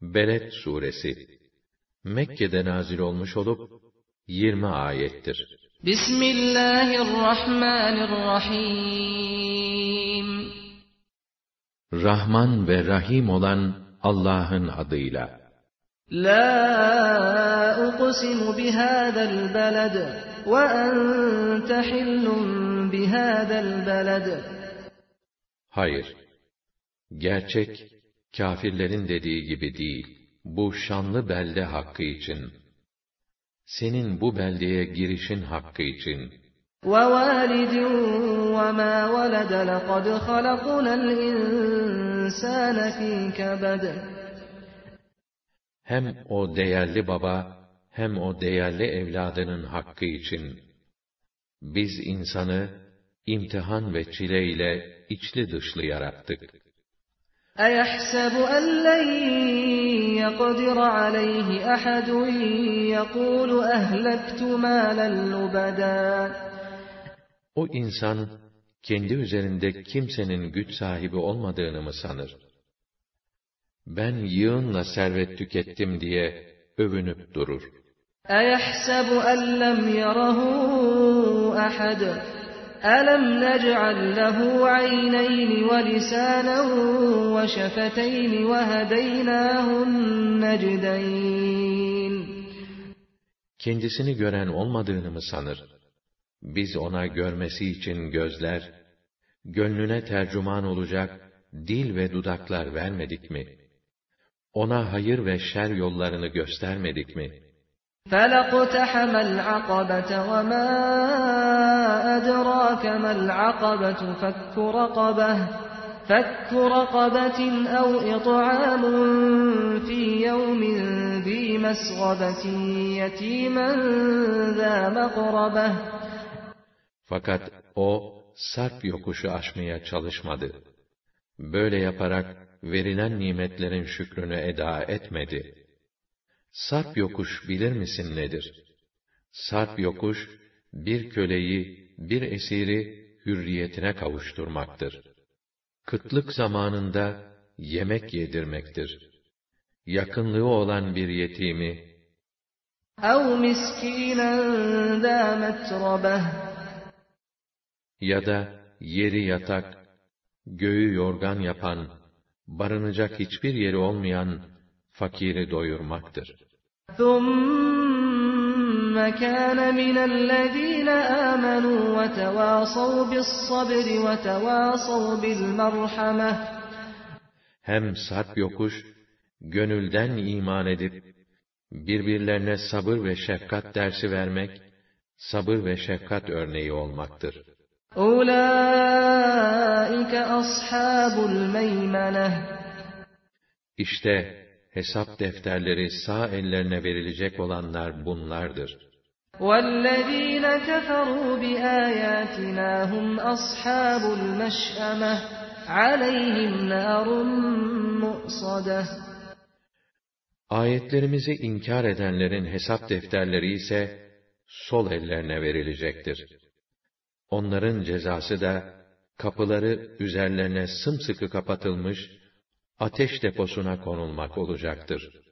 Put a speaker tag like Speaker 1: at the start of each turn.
Speaker 1: Beled suresi Mekke'de nazil olmuş olup 20 ayettir.
Speaker 2: Bismillahirrahmanirrahim.
Speaker 1: Rahman ve Rahim olan Allah'ın adıyla.
Speaker 2: La uqsimu bihâzel beled ve ente hillun bihâzel beled.
Speaker 1: Hayır, gerçek kâfirlerin dediği gibi değil. Bu şanlı belde hakkı için, senin bu beldeye girişin hakkı için.
Speaker 2: وَوَالِدٍ وَمَا وَلَدَ لَقَدْ خَلَقْنَا الْإِنسَانَ فِي كَبَدٍ.
Speaker 1: Hem o değerli baba, hem o değerli evladının hakkı için, biz insanı imtihan ve çile ile içli dışlı yarattık.
Speaker 2: أَيَحْسَبُ أَنْ لَنْ يَقْدِرَ عَلَيْهِ أَحَدٌ يَقُولُ أَهْلَكْتُ مَالًا لُبَدًا.
Speaker 1: O insan, kendi üzerinde kimsenin güç sahibi olmadığını mı sanır? Ben yığınla servet tükettim diye övünüp durur.
Speaker 2: أَيَحْسَبُ أَنْ لَمْ يَرَهُ أَحَدٌ أَلَمْ نَجْعَلْ لَهُ عَيْنَيْنِ وَلِسَانًا وَشَفَتَيْنِ وَهَدَيْنَاهُ النَّجْدَيْنِ.
Speaker 1: Kendisini gören olmadığını mı sanır? Biz ona görmesi için gözler, gönlüne tercüman olacak dil ve dudaklar vermedik mi? Ona hayır ve şer yollarını göstermedik mi?
Speaker 2: فَلَقْتَحَمَ الْعَقَبَةَ وَمَا أَدْرَاكَ مَا الْعَقَبَةُ فَكُّ رَقَبَةٍ أَوْ إِطْعَامٌ فِي يَوْمٍ ذِي مَسْغَبَةٍ يَتِيمًا ذَا مَقْرَبَةٍ.
Speaker 1: Fakat o, sarp yokuşu aşmaya çalışmadı. Böyle yaparak verilen nimetlerin şükrünü eda etmedi. Sarp yokuş bilir misin nedir? Sarp yokuş, bir köleyi, bir esiri hürriyetine kavuşturmaktır. Kıtlık zamanında yemek yedirmektir. Yakınlığı olan bir yetimi,
Speaker 2: اَوْ مِسْكِينًا ذَا مَتْرَبَةٍ.
Speaker 1: ya da yeri yatak, göğü yorgan yapan, barınacak hiçbir yeri olmayan fakiri doyurmaktır.
Speaker 2: ثُمَّ كَانَ مِنَ الَّذ۪ينَ آمَنُوا وَتَوَاصَوْا بِالصَّبْرِ وَتَوَاصَوْا بِالْمَرْحَمَةِ.
Speaker 1: Hem sarp yokuş, gönülden iman edip, birbirlerine sabır ve şefkat dersi vermek, sabır ve şefkat örneği olmaktır.
Speaker 2: اُولَٰئِكَ أَصْحَابُ الْمَيْمَنَةِ.
Speaker 1: İşte hesap defterleri sağ ellerine verilecek olanlar bunlardır.
Speaker 2: وَالَّذ۪ينَ كَفَرُوا بِآيَاتِنَا هُمْ أَصْحَابُ الْمَشْأَمَةِ عَلَيْهِمْ نَارٌ مُؤْصَدَةٌ.
Speaker 1: Ayetlerimizi inkar edenlerin hesap defterleri ise sol ellerine verilecektir. Onların cezası da kapıları üzerlerine sımsıkı kapatılmış ateş deposuna konulmak olacaktır.